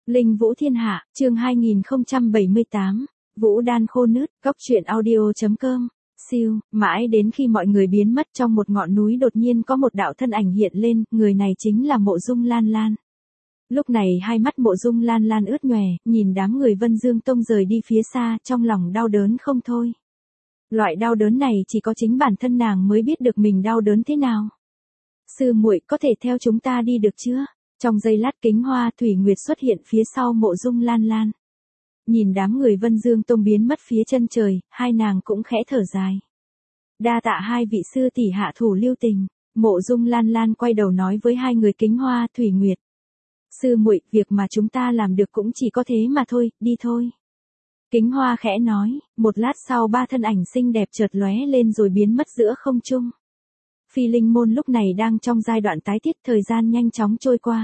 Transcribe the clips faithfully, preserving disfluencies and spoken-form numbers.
Linh Vũ Thiên Hạ, chương hai nghìn không trăm bảy mươi tám, Vũ Đan khô nứt, góc truyện audio chấm com. Siêu, mãi đến khi mọi người biến mất trong một ngọn núi đột nhiên có một đạo thân ảnh hiện lên, người này chính là Mộ Dung Lan Lan. Lúc này hai mắt Mộ Dung Lan Lan ướt nhòe, nhìn đám người Vân Dương Tông rời đi phía xa, trong lòng đau đớn không thôi. Loại đau đớn này chỉ có chính bản thân nàng mới biết được mình đau đớn thế nào. Sư muội có thể theo chúng ta đi được chưa? Trong giây lát Kính Hoa Thủy Nguyệt xuất hiện phía sau Mộ Dung Lan Lan. Nhìn đám người Vân Dương Tông biến mất phía chân trời, hai nàng cũng khẽ thở dài. Đa tạ hai vị sư tỷ hạ thủ lưu tình. Mộ Dung Lan Lan quay đầu nói với hai người Kính Hoa Thủy Nguyệt. Sư muội, việc mà chúng ta làm được cũng chỉ có thế mà thôi, đi thôi. Kính Hoa khẽ nói, một lát sau ba thân ảnh xinh đẹp chợt lóe lên rồi biến mất giữa không trung. Phi Linh Môn lúc này đang trong giai đoạn tái thiết, thời gian nhanh chóng trôi qua.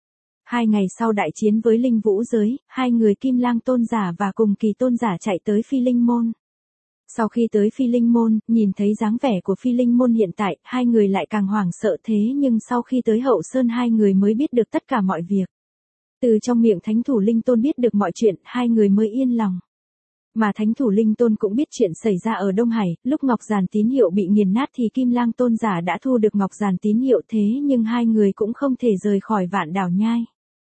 Hai ngày sau đại chiến với Linh Vũ giới, hai người Kim Lang Tôn giả và Cùng Kỳ Tôn giả chạy tới Phi Linh Môn. Sau khi tới Phi Linh Môn, nhìn thấy dáng vẻ của Phi Linh Môn hiện tại, hai người lại càng hoảng sợ thế nhưng sau khi tới Hậu Sơn hai người mới biết được tất cả mọi việc. Từ trong miệng Thánh Thủ Linh Tôn biết được mọi chuyện, hai người mới yên lòng. Mà Thánh Thủ Linh Tôn cũng biết chuyện xảy ra ở Đông Hải, lúc Ngọc Giản tín hiệu bị nghiền nát thì Kim Lang Tôn giả đã thu được Ngọc Giản tín hiệu thế nhưng hai người cũng không thể rời khỏi Vạn Đảo Nhai.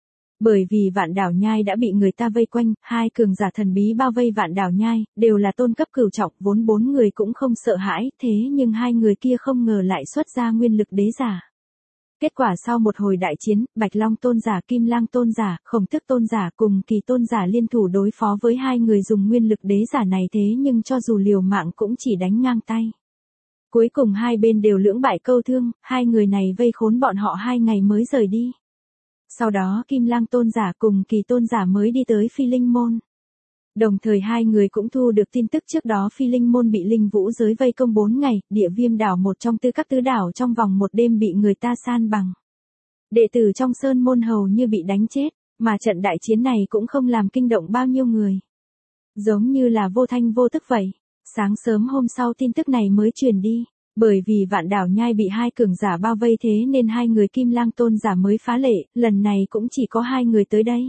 Bởi vì Vạn Đảo Nhai đã bị người ta vây quanh, hai cường giả thần bí bao vây Vạn Đảo Nhai, đều là tôn cấp cửu trọng, vốn bốn người cũng không sợ hãi, thế nhưng hai người kia không ngờ lại xuất ra nguyên lực đế giả. Kết quả sau một hồi đại chiến, Bạch Long Tôn giả, Kim Lang Tôn giả, Khổng Tước Tôn giả cùng Kỳ Tôn giả liên thủ đối phó với hai người dùng nguyên lực đế giả này thế nhưng cho dù liều mạng cũng chỉ đánh ngang tay. Cuối cùng hai bên đều lưỡng bại câu thương, hai người này vây khốn bọn họ hai ngày mới rời đi. Sau đó Kim Lang Tôn giả cùng Kỳ Tôn giả mới đi tới Phi Linh Môn. Đồng thời hai người cũng thu được tin tức trước đó Phi Linh Môn bị Linh Vũ giới vây công bốn ngày, Địa Viêm đảo một trong tư các tứ đảo trong vòng một đêm bị người ta san bằng. Đệ tử trong Sơn Môn hầu như bị đánh chết, mà trận đại chiến này cũng không làm kinh động bao nhiêu người. Giống như là vô thanh vô tức vậy. Sáng sớm hôm sau tin tức này mới truyền đi. Bởi vì Vạn Đảo Nhai bị hai cường giả bao vây thế nên hai người Kim Lang Tôn giả mới phá lệ, lần này cũng chỉ có hai người tới đây.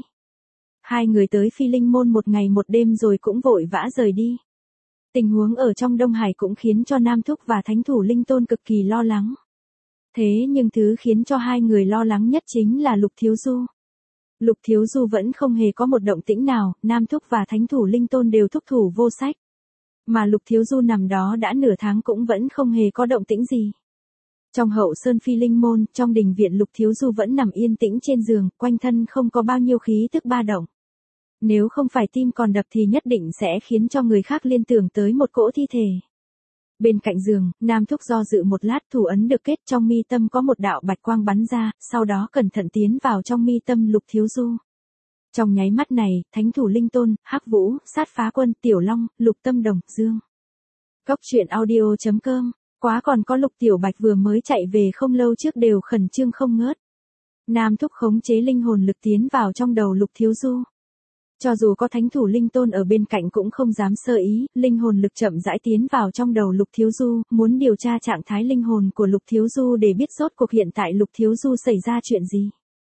Hai người tới Phi Linh Môn một ngày một đêm rồi cũng vội vã rời đi. Tình huống ở trong Đông Hải cũng khiến cho Nam Thúc và Thánh Thủ Linh Tôn cực kỳ lo lắng. Thế nhưng thứ khiến cho hai người lo lắng nhất chính là Lục Thiếu Du. Lục Thiếu Du vẫn không hề có một động tĩnh nào, Nam Thúc và Thánh Thủ Linh Tôn đều thúc thủ vô sách. Mà Lục Thiếu Du nằm đó đã nửa tháng cũng vẫn không hề có động tĩnh gì. Trong Hậu Sơn Phi Linh Môn, trong đình viện Lục Thiếu Du vẫn nằm yên tĩnh trên giường, quanh thân không có bao nhiêu khí tức ba động. Nếu không phải tim còn đập thì nhất định sẽ khiến cho người khác liên tưởng tới một cỗ thi thể. Bên cạnh giường, Nam Thúc do dự một lát, thủ ấn được kết trong mi tâm có một đạo bạch quang bắn ra, sau đó cẩn thận tiến vào trong mi tâm Lục Thiếu Du. Trong nháy mắt này, Thánh Thủ Linh Tôn, Hắc Vũ, Sát Phá Quân, Tiểu Long, Lục Tâm Đồng, Dương. Góc truyện audio chấm com. Quá còn có Lục Tiểu Bạch vừa mới chạy về không lâu trước đều khẩn trương không ngớt. Nam Thúc khống chế linh hồn lực tiến vào trong đầu Lục Thiếu Du. Cho dù có Thánh Thủ Linh Tôn ở bên cạnh cũng không dám sơ ý, linh hồn lực chậm rãi tiến vào trong đầu Lục Thiếu Du, muốn điều tra trạng thái linh hồn của Lục Thiếu Du để biết rốt cuộc hiện tại Lục Thiếu Du xảy ra chuyện gì.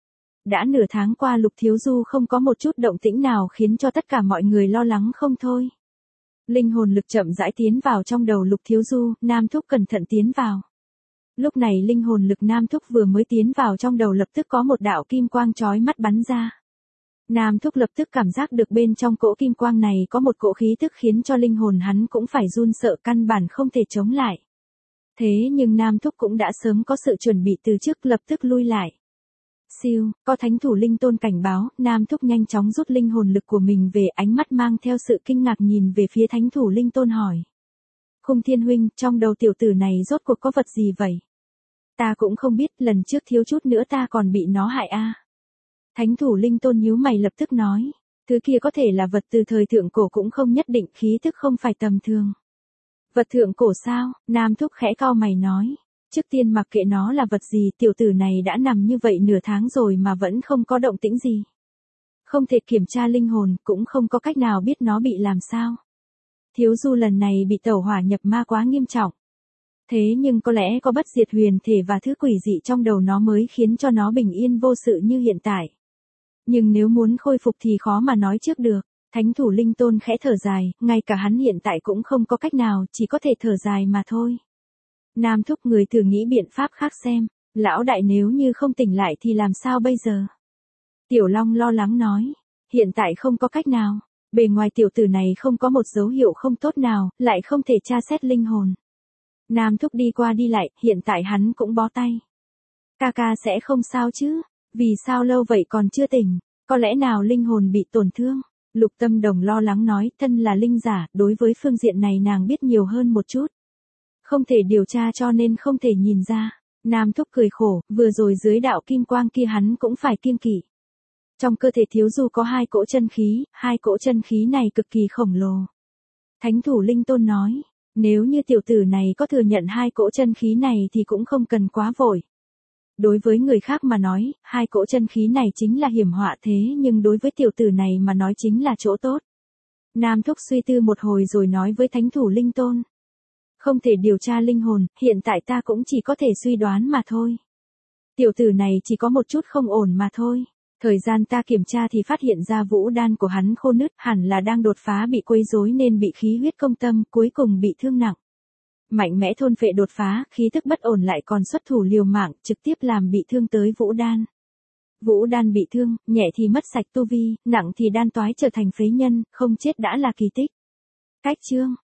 Đã nửa tháng qua Lục Thiếu Du không có một chút động tĩnh nào khiến cho tất cả mọi người lo lắng không thôi. Linh hồn lực chậm rãi tiến vào trong đầu Lục Thiếu Du, Nam Thúc cẩn thận tiến vào. Lúc này linh hồn lực Nam Thúc vừa mới tiến vào trong đầu lập tức có một đạo kim quang chói mắt bắn ra. Nam Thúc lập tức cảm giác được bên trong cỗ kim quang này có một cỗ khí tức khiến cho linh hồn hắn cũng phải run sợ, căn bản không thể chống lại. Thế nhưng Nam Thúc cũng đã sớm có sự chuẩn bị từ trước, lập tức lui lại. Siêu, có Thánh Thủ Linh Tôn cảnh báo, Nam Thúc nhanh chóng rút linh hồn lực của mình về, ánh mắt mang theo sự kinh ngạc nhìn về phía Thánh Thủ Linh Tôn hỏi. Khung Thiên huynh, trong đầu tiểu tử này rốt cuộc có vật gì vậy? Ta cũng không biết, lần trước thiếu chút nữa ta còn bị nó hại a. À. Thánh Thủ Linh Tôn nhíu mày lập tức nói, thứ kia có thể là vật từ thời thượng cổ cũng không nhất định, khí tức không phải tầm thường. Vật thượng cổ sao? Nam Thúc khẽ cau mày nói. Trước tiên mặc kệ nó là vật gì, tiểu tử này đã nằm như vậy nửa tháng rồi mà vẫn không có động tĩnh gì. Không thể kiểm tra linh hồn, cũng không có cách nào biết nó bị làm sao. Thiếu Du lần này bị tẩu hỏa nhập ma quá nghiêm trọng. Thế nhưng có lẽ có bất diệt huyền thể và thứ quỷ dị trong đầu nó mới khiến cho nó bình yên vô sự như hiện tại. Nhưng nếu muốn khôi phục thì khó mà nói trước được. Thánh thủ Linh Tôn khẽ thở dài, ngay cả hắn hiện tại cũng không có cách nào, chỉ có thể thở dài mà thôi. Nam thúc người thử nghĩ biện pháp khác xem, lão đại nếu như không tỉnh lại thì làm sao bây giờ? Tiểu Long lo lắng nói, hiện tại không có cách nào, bề ngoài tiểu tử này không có một dấu hiệu không tốt nào, lại không thể tra xét linh hồn. Nam thúc đi qua đi lại, hiện tại hắn cũng bó tay. Ca ca sẽ không sao chứ, vì sao lâu vậy còn chưa tỉnh, có lẽ nào linh hồn bị tổn thương? Lục Tâm Đồng lo lắng nói, thân là linh giả, đối với phương diện này nàng biết nhiều hơn một chút. Không thể điều tra cho nên không thể nhìn ra. Nam thúc cười khổ, vừa rồi dưới đạo kim quang kia hắn cũng phải kiêng kỵ. Trong cơ thể thiếu du có hai cỗ chân khí, hai cỗ chân khí này cực kỳ khổng lồ. Thánh thủ Linh Tôn nói, nếu như tiểu tử này có thừa nhận hai cỗ chân khí này thì cũng không cần quá vội. Đối với người khác mà nói, hai cỗ chân khí này chính là hiểm họa thế nhưng đối với tiểu tử này mà nói chính là chỗ tốt. Nam thúc suy tư một hồi rồi nói với thánh thủ Linh Tôn. Không thể điều tra linh hồn, hiện tại ta cũng chỉ có thể suy đoán mà thôi. Tiểu tử này chỉ có một chút không ổn mà thôi. Thời gian ta kiểm tra thì phát hiện ra vũ đan của hắn khô nứt, hẳn là đang đột phá bị quấy rối nên bị khí huyết công tâm, cuối cùng bị thương nặng. Mạnh mẽ thôn phệ đột phá, khí thức bất ổn lại còn xuất thủ liều mạng, trực tiếp làm bị thương tới vũ đan. Vũ đan bị thương, nhẹ thì mất sạch tu vi, nặng thì đan toái trở thành phế nhân, không chết đã là kỳ tích. Cách chương